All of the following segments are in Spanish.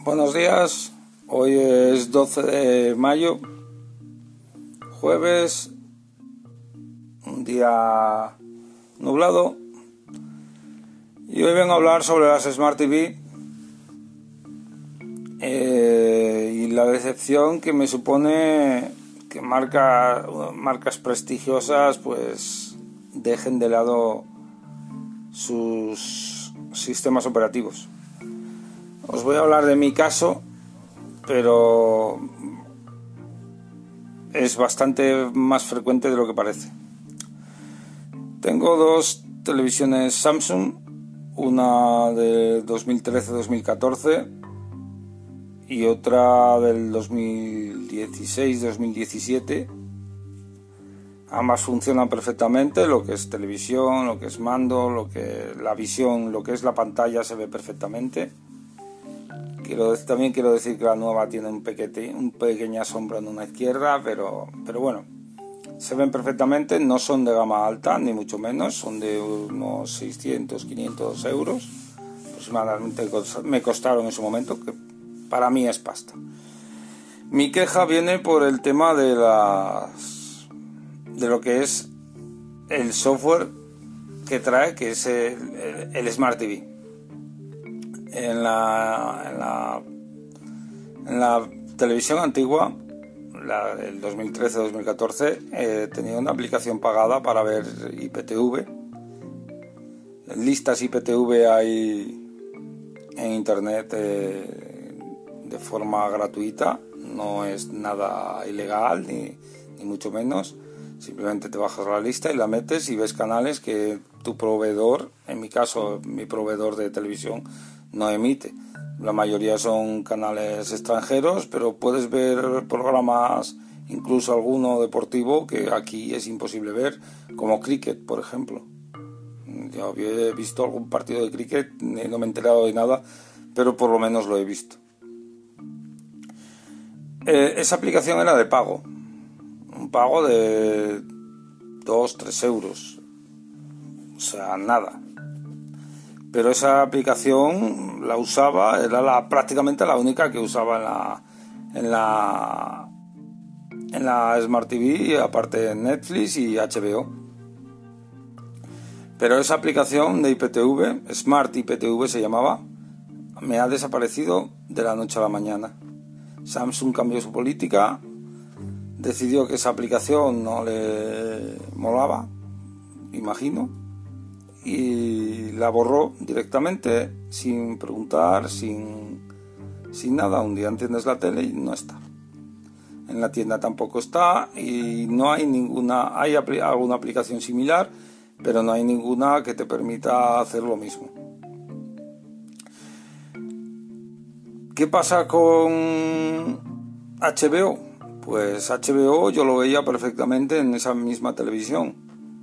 Buenos días, hoy es 12 de mayo, jueves, un día nublado, y hoy vengo a hablar sobre las Smart TV y la decepción que me supone que marcas prestigiosas pues dejen de lado sus sistemas operativos. Os voy a hablar de mi caso, pero es bastante más frecuente de lo que parece. Tengo dos televisiones Samsung, una de 2013-2014 y otra del 2016-2017. Ambas funcionan perfectamente, lo que es televisión, lo que es mando, lo que la visión, lo que es la pantalla se ve perfectamente. También quiero decir que la nueva tiene un pequeña sombra en una izquierda, pero bueno, se ven perfectamente. No son de gama alta, ni mucho menos, son de unos 600-500 euros aproximadamente, me costaron en su momento, que para mí es pasta. Mi queja viene por el tema de lo que es el software que trae, que es el Smart TV. En la televisión antigua, la del 2013-2014, tenía una aplicación pagada para ver IPTV. Listas IPTV hay en internet de forma gratuita, no es nada ilegal ni mucho menos. Simplemente te bajas la lista y la metes y ves canales que tu proveedor, en mi caso mi proveedor de televisión, no emite. La mayoría son canales extranjeros, pero puedes ver programas, incluso alguno deportivo, que aquí es imposible ver, como cricket, por ejemplo. Yo he visto algún partido de cricket, no me he enterado de nada, pero por lo menos lo he visto. Esa aplicación era de pago, un pago de 2-3 euros, o sea, nada. Pero esa aplicación la usaba, era prácticamente la única que usaba en la Smart TV, aparte de Netflix y HBO. Pero esa aplicación de IPTV, Smart IPTV se llamaba, me ha desaparecido de la noche a la mañana. Samsung cambió su política, decidió que esa aplicación no le molaba, imagino, y la borró directamente, sin preguntar, sin nada. Un día enciendes la tele y no está. En la tienda tampoco está, y no hay ninguna, hay alguna aplicación similar, pero no hay ninguna que te permita hacer lo mismo. ¿Qué pasa con HBO? Pues HBO yo lo veía perfectamente en esa misma televisión,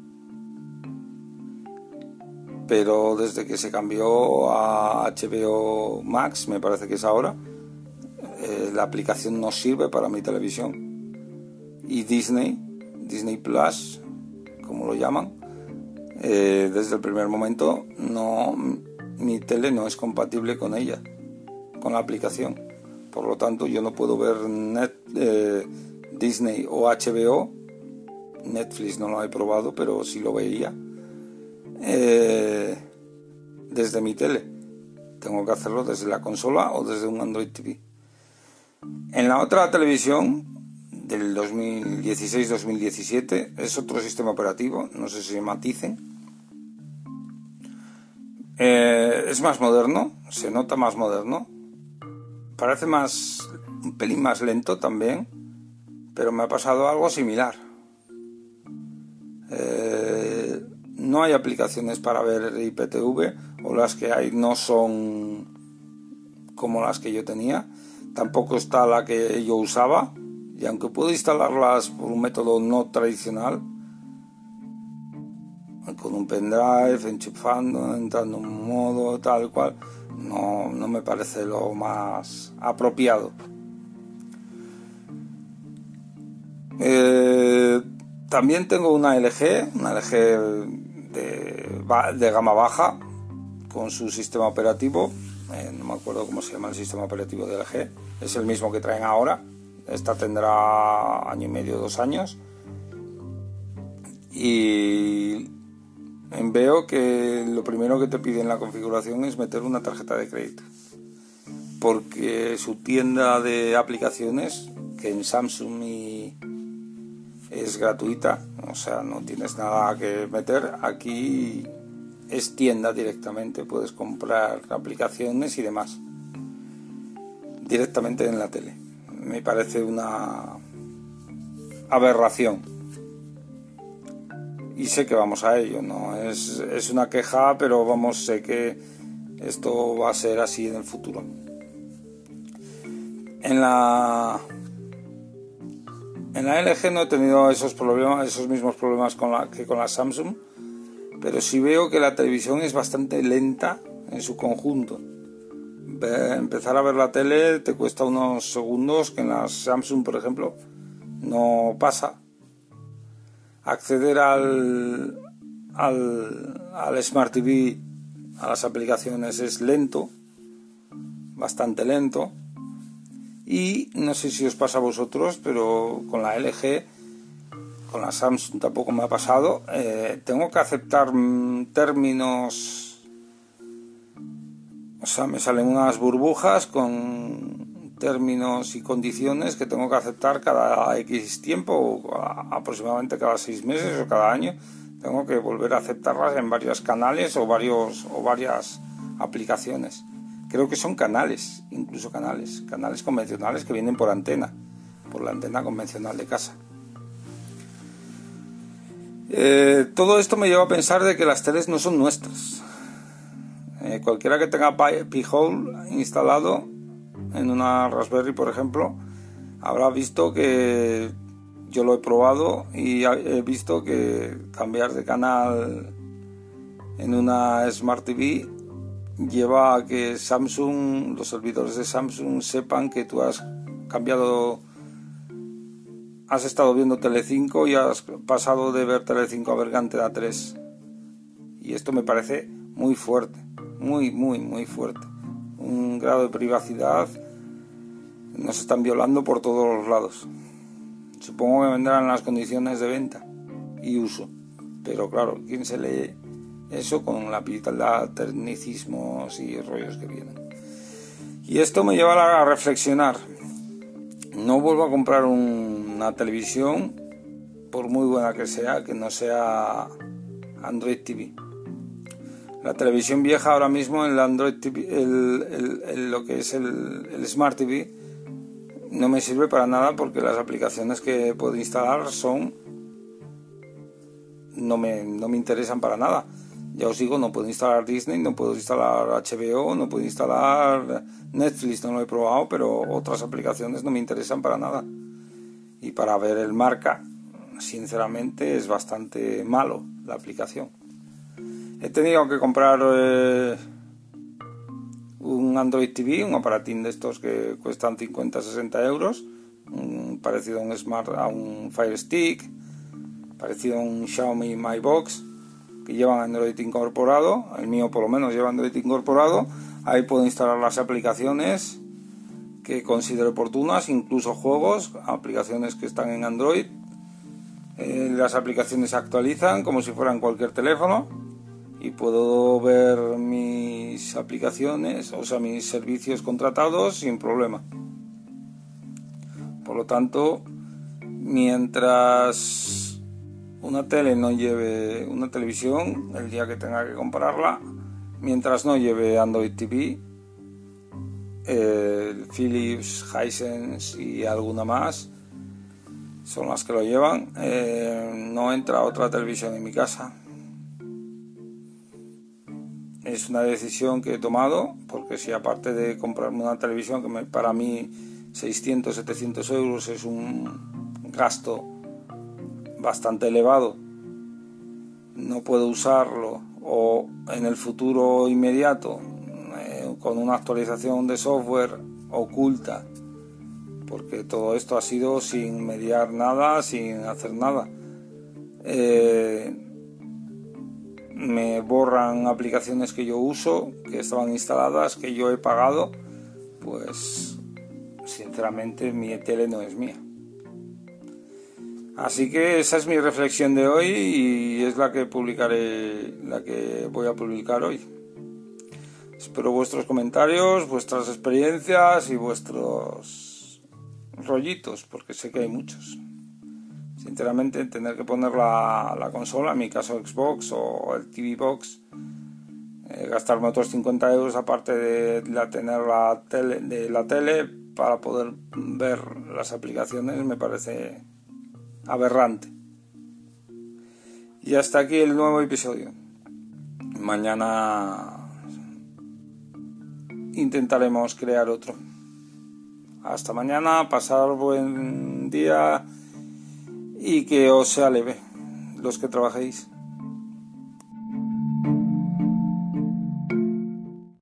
pero desde que se cambió a HBO Max, me parece que es ahora, la aplicación no sirve para mi televisión. Y Disney Plus, como lo llaman, desde el primer momento mi tele no es compatible con ella, con la aplicación. Por lo tanto, yo no puedo ver Disney o HBO. Netflix no lo he probado, pero sí lo veía desde mi tele. Tengo que hacerlo desde la consola o desde un Android TV. En la otra televisión del 2016-2017 es otro sistema operativo, no sé si maticen. Es más moderno, se nota más moderno, parece un pelín más lento también, pero me ha pasado algo similar. No hay aplicaciones para ver IPTV, o las que hay no son como las que yo tenía. Tampoco está la que yo usaba, y aunque puedo instalarlas por un método no tradicional, con un pendrive, enchufando, entrando en un modo tal cual, no me parece lo más apropiado. También tengo una LG de gama baja, con su sistema operativo no me acuerdo cómo se llama el sistema operativo de LG, es el mismo que traen ahora. Esta tendrá año y medio, 2 años, y veo que lo primero que te pide en la configuración es meter una tarjeta de crédito, porque su tienda de aplicaciones, que en Samsung es gratuita, o sea, no tienes nada que meter, aquí es tienda directamente, puedes comprar aplicaciones y demás directamente en la tele. Me parece una aberración. Y sé que vamos a ello, no es una queja, pero vamos, sé que esto va a ser así en el futuro. En la LG no he tenido esos mismos problemas que con la Samsung, pero sí veo que la televisión es bastante lenta en su conjunto. Empezar a ver la tele te cuesta unos segundos, que en la Samsung, por ejemplo, no pasa. Acceder al Smart TV, a las aplicaciones, es lento, bastante lento. Y no sé si os pasa a vosotros, pero con la LG, con la Samsung tampoco me ha pasado. Tengo que aceptar términos, o sea, me salen unas burbujas con términos y condiciones que tengo que aceptar cada X tiempo, aproximadamente cada 6 meses o cada año. Tengo que volver a aceptarlas en varios canales o varias aplicaciones. Creo que son canales, incluso canales convencionales que vienen por la antena convencional de casa. Todo esto me lleva a pensar de que las teles no son nuestras. Cualquiera que tenga Pi-hole instalado en una Raspberry, por ejemplo, habrá visto que yo lo he probado y he visto que cambiar de canal en una Smart TV lleva a que Samsung, los servidores de Samsung, sepan que tú has estado viendo Telecinco y has pasado de ver Telecinco a ver Antena 3. Y esto me parece muy fuerte, muy fuerte. Un grado de privacidad, nos están violando por todos los lados. Supongo que vendrán las condiciones de venta y uso, pero claro, ¿quién se lee eso con la pitala, tecnicismos y rollos que vienen? Y esto me lleva a reflexionar. No vuelvo a comprar una televisión, por muy buena que no sea Android TV. La televisión vieja ahora mismo, el Android TV, lo que es el Smart TV, no me sirve para nada, porque las aplicaciones que puedo instalar no me interesan para nada. Ya os digo, no puedo instalar Disney, no puedo instalar HBO, no puedo instalar Netflix, no lo he probado, pero otras aplicaciones no me interesan para nada. Y para ver el Marca, sinceramente, es bastante malo la aplicación. He tenido que comprar un Android TV, un aparatín de estos que cuestan 50-60 euros, parecido a un Fire Stick, parecido a un Xiaomi Mi Box, que llevan Android incorporado. El mío por lo menos lleva Android incorporado. Ahí puedo instalar las aplicaciones que considero oportunas, incluso juegos, aplicaciones que están en Android. Las aplicaciones se actualizan como si fueran cualquier teléfono, y puedo ver mis aplicaciones, o sea, mis servicios contratados sin problema. Por lo tanto, mientras una televisión, el día que tenga que comprarla, mientras no lleve Android TV, Philips, Hisense y alguna más son las que lo llevan, no entra otra televisión en mi casa. Es una decisión que he tomado, porque si aparte de comprarme una televisión, que para mí 600-700 euros es un gasto bastante elevado, no puedo usarlo, o en el futuro inmediato, con una actualización de software oculta, porque todo esto ha sido sin mediar nada, sin hacer nada, me borran aplicaciones que yo uso, que estaban instaladas, que yo he pagado, pues sinceramente mi tele no es mía. Así que esa es mi reflexión de hoy y es la que voy a publicar hoy. Espero vuestros comentarios, vuestras experiencias y vuestros rollitos, porque sé que hay muchos. Sinceramente, tener que poner la consola, en mi caso Xbox o el TV Box, gastarme otros 50 euros aparte de tener la tele para poder ver las aplicaciones, me parece aberrante. Y hasta aquí el nuevo episodio. Mañana intentaremos crear otro. Hasta mañana, pasar buen día y que os sea leve los que trabajéis.